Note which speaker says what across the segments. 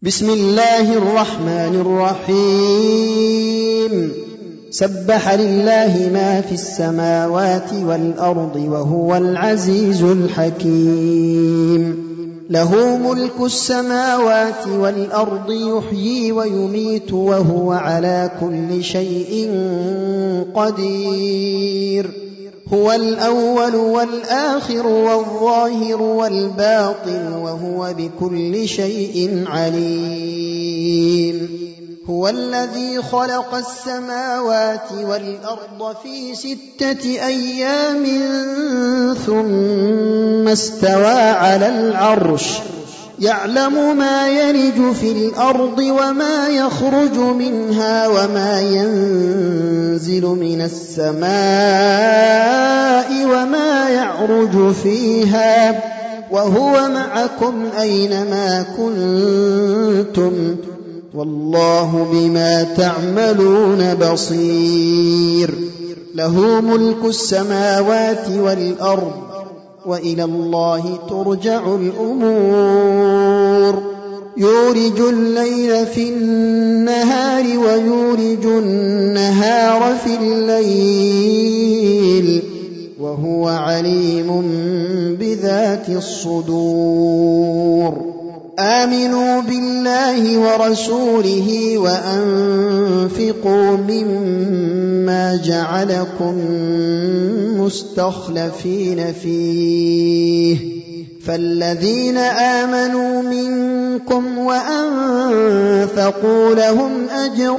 Speaker 1: بسم الله الرحمن الرحيم سبح لله ما في السماوات والأرض وهو العزيز الحكيم له ملك السماوات والأرض يحيي ويميت وهو على كل شيء قدير هو الأول والآخر والظاهر والباطن وهو بكل شيء عليم هو الذي خلق السماوات والأرض في 6 أيام ثم استوى على العرش يعلم ما يلج في الأرض وما يخرج منها وما ينزل من السماء وما يعرج فيها وهو معكم أينما كنتم والله بما تعملون بصير له ملك السماوات والأرض وإلى الله ترجع الأمور يولج الليل في النهار ويولج النهار في الليل وهو عليم بذات الصدور آمنوا بالله ورسوله وأنفقوا مما جعلكم مستخلفين فيه فالذين آمنوا منكم وأنفقوا لهم أجر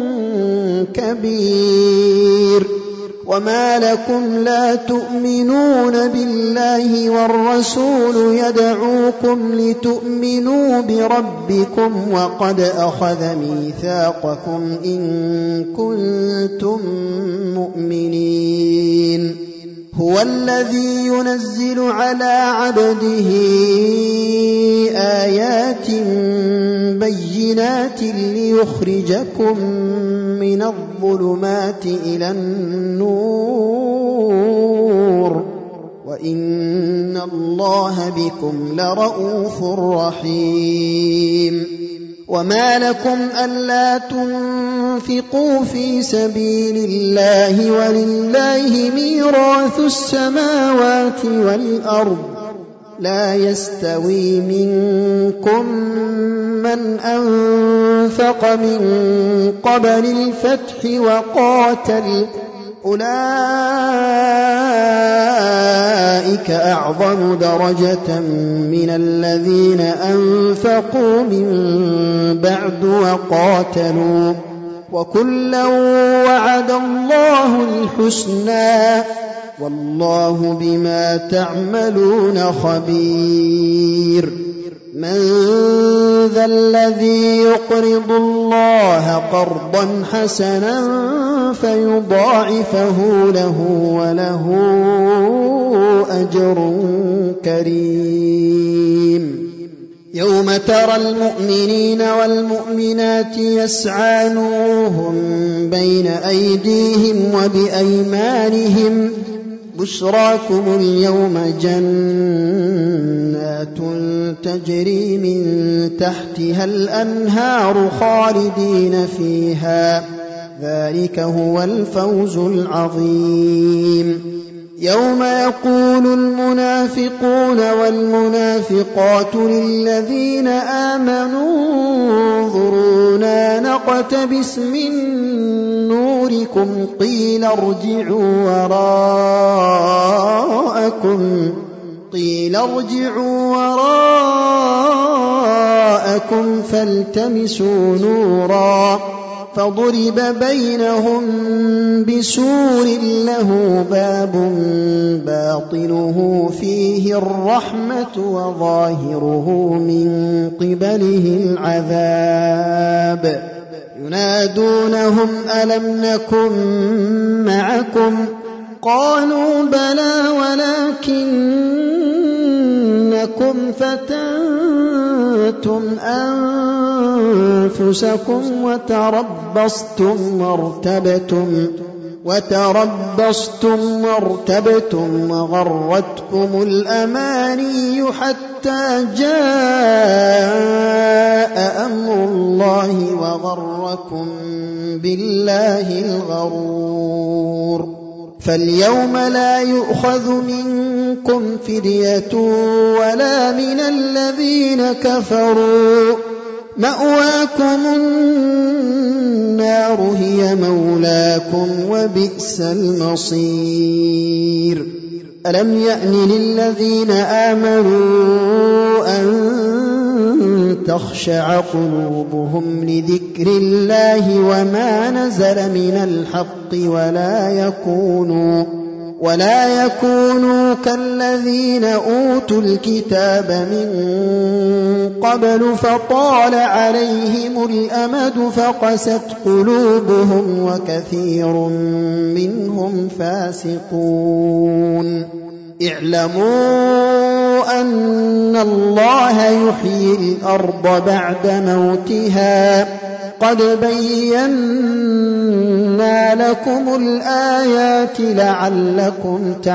Speaker 1: كبير وما لكم لا تؤمنون بالله والرسول يدعوكم لتؤمنوا بربكم وقد أخذ ميثاقكم إن كنتم مؤمنين هو الذي ينزل على عبده آيات بينات ليخرجكم من الظلمات إلى النور وإن الله بكم لرءوف رحيم وما لكم ألا تنفقوا في سبيل الله ولله ميراث السماوات والأرض لا يستوي منكم من أنفق من قبل الفتح وقاتل أولئك أعظم درجة من الذين أنفقوا من بعد وقاتلوا وكلا وعد الله الحسنى والله بما تعملون خبير من ذا الذي يقرض الله قرضا حسنا فيضاعفه له وله أجر كريم يوم ترى المؤمنين والمؤمنات يسعى نورهم بين أيديهم وبأيمانهم بشراكم اليوم جنات تجري من تحتها الأنهار خالدين فيها ذلك هو الفوز العظيم يوم يقول المنافقون والمنافقات للذين آمنوا انظرونا نقتبس من نوركم قيل ارجعوا وراءكم فالتمسوا نورا فضرب بينهم بسور له باب باطنه فيه الرحمة وظاهره من قبله العذاب ينادونهم ألم نكن معكم قالوا بلى ولكنكم فتنتم أنفسكم وتربصتم وارتبتم وغرتكم الأماني حتى جاء أمر غركم بالله الغرور. فاليوم لا يؤخذ منكم فدية ولا من الذين كفروا، مأواكم النار هي مولاكم وبئس المصير. ألم يأن للذين آمنوا أن تخشع قلوبهم لذكر الله وما نزل من الحق ولا يكونوا كالذين أوتوا الكتاب من قبل فطال عليهم الأمد فقست قلوبهم وكثير منهم فاسقون. اعلموا أن الله يحيي الأرض بعد موتها قد بينا لكم الآيات لعلكم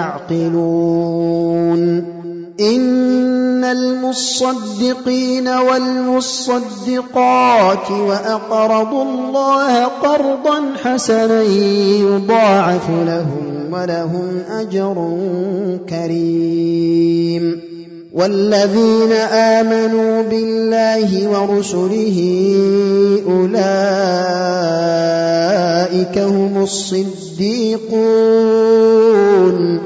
Speaker 1: تعقلون. إن المصدقين والمصدقات وأقرضوا الله قرضا حسنا يضاعف لهم ولهم أجر كريم. والذين آمنوا بالله ورسله أولئك هم الصديقون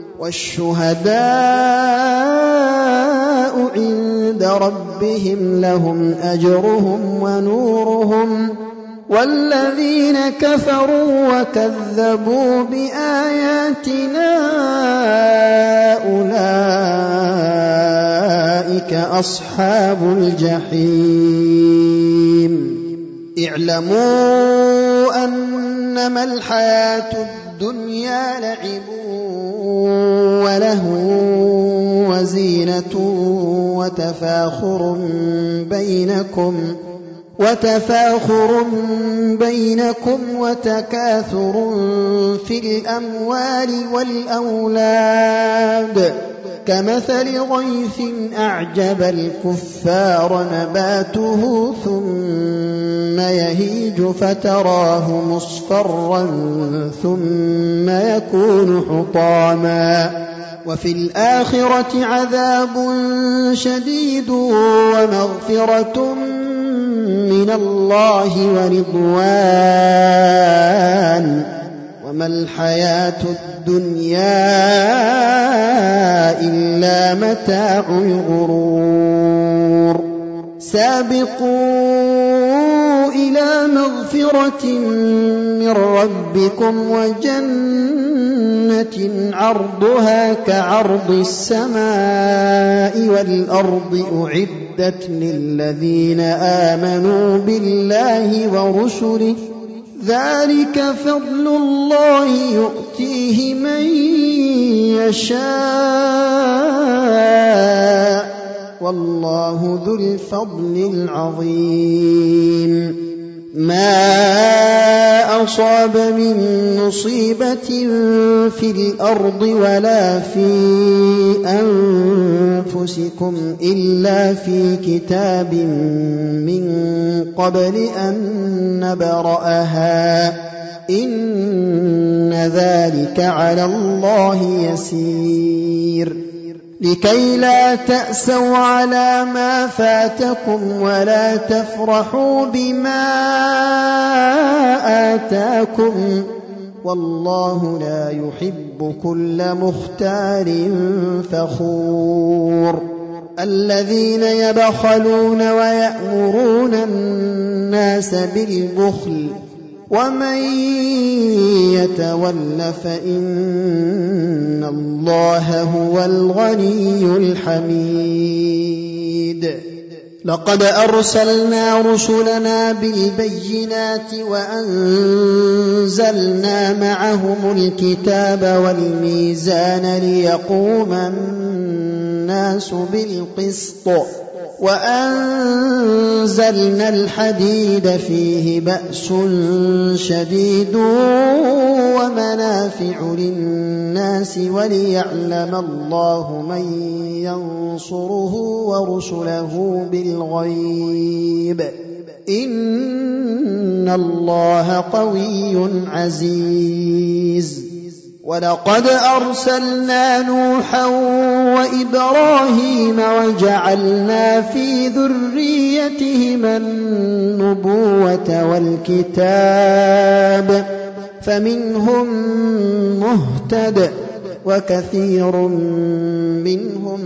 Speaker 1: والشهداء عند ربهم لهم أجرهم ونورهم. والذين كفروا وكذبوا بآياتنا أولئك أصحاب الجحيم. اعلموا أنما الحياة الدنيا لعب وله وزينة وتفاخر بينكم وتكاثر في الأموال والأولاد كمثل غيث أعجب الكفار نباته ثم يهيج فتراه مصفرا ثم يكون حطاما وفي الآخرة عذاب شديد ومغفرة من الله ورضوان وما الحياة الدنيا إلا متاع الغرور. سابقوا إلى مغفرة من ربكم وجنة عرضها كعرض السماء والأرض أعدت للذين آمنوا بالله ورسله ذلك فضل الله يؤتيه من يشاء والله ذو الفضل العظيم. ما أصاب من مصيبة في الأرض ولا في أنفسكم إلا في كتاب من قبل أن نبرأها إن ذلك على الله يسير. لكي لا تأسوا على ما فاتكم ولا تفرحوا بما آتاكم والله لا يحب كل مختال فخور. الذين يبخلون ويأمرون الناس بالبخل ومن يتول فإن الله هو الغني الحميد. لقد أرسلنا رسلنا بالبينات وأنزلنا معهم الكتاب والميزان ليقوم الناس بالقسط وأنزلنا الحديد فيه بأس شديد ومنافع للناس وليعلم الله من ينصره ورسله بالغيب إن إن الله قوي عزيز ولقد أرسلنا نوحا وإبراهيم وجعلنا في ذريتهما النبوة والكتاب فمنهم مهتد وكثير منهم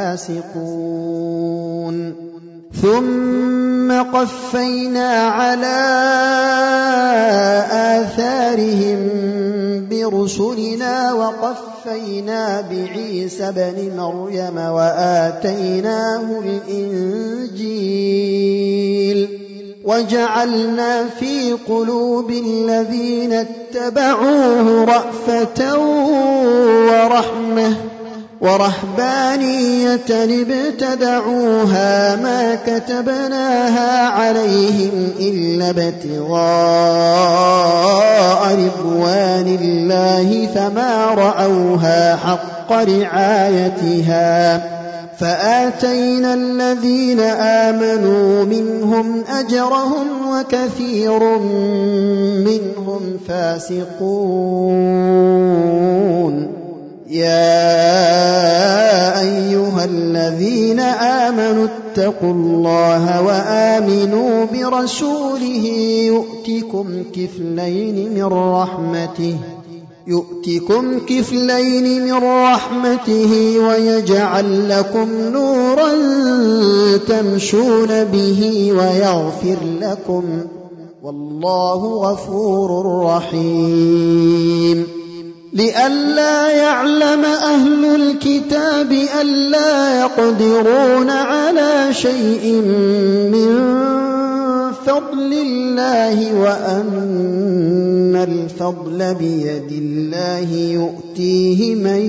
Speaker 1: فاسقون ثم قفينا على آثارهم برسلنا وقفينا بعيسى بن مريم وآتيناه الإنجيل وجعلنا في قلوب الذين اتبعوه رأفة ورهبانية ابتدعوها ما كتبناها عليهم إلا ابتغاء رضوان الله فما رعوها حق رعايتها فآتينا الذين آمنوا منهم أجرهم وكثير منهم فاسقون يا أيها الذين آمنوا اتقوا الله وآمنوا برسوله يؤتكم كفلين من رحمته ويجعل لكم نورا تمشون به ويغفر لكم والله غفور رحيم لئلا يعلم أهل الكتاب ألا يقدرون على شيء من فضل الله وأن الفضل بيد الله يؤتيه من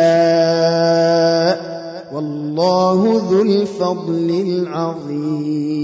Speaker 1: يشاء والله ذو الفضل العظيم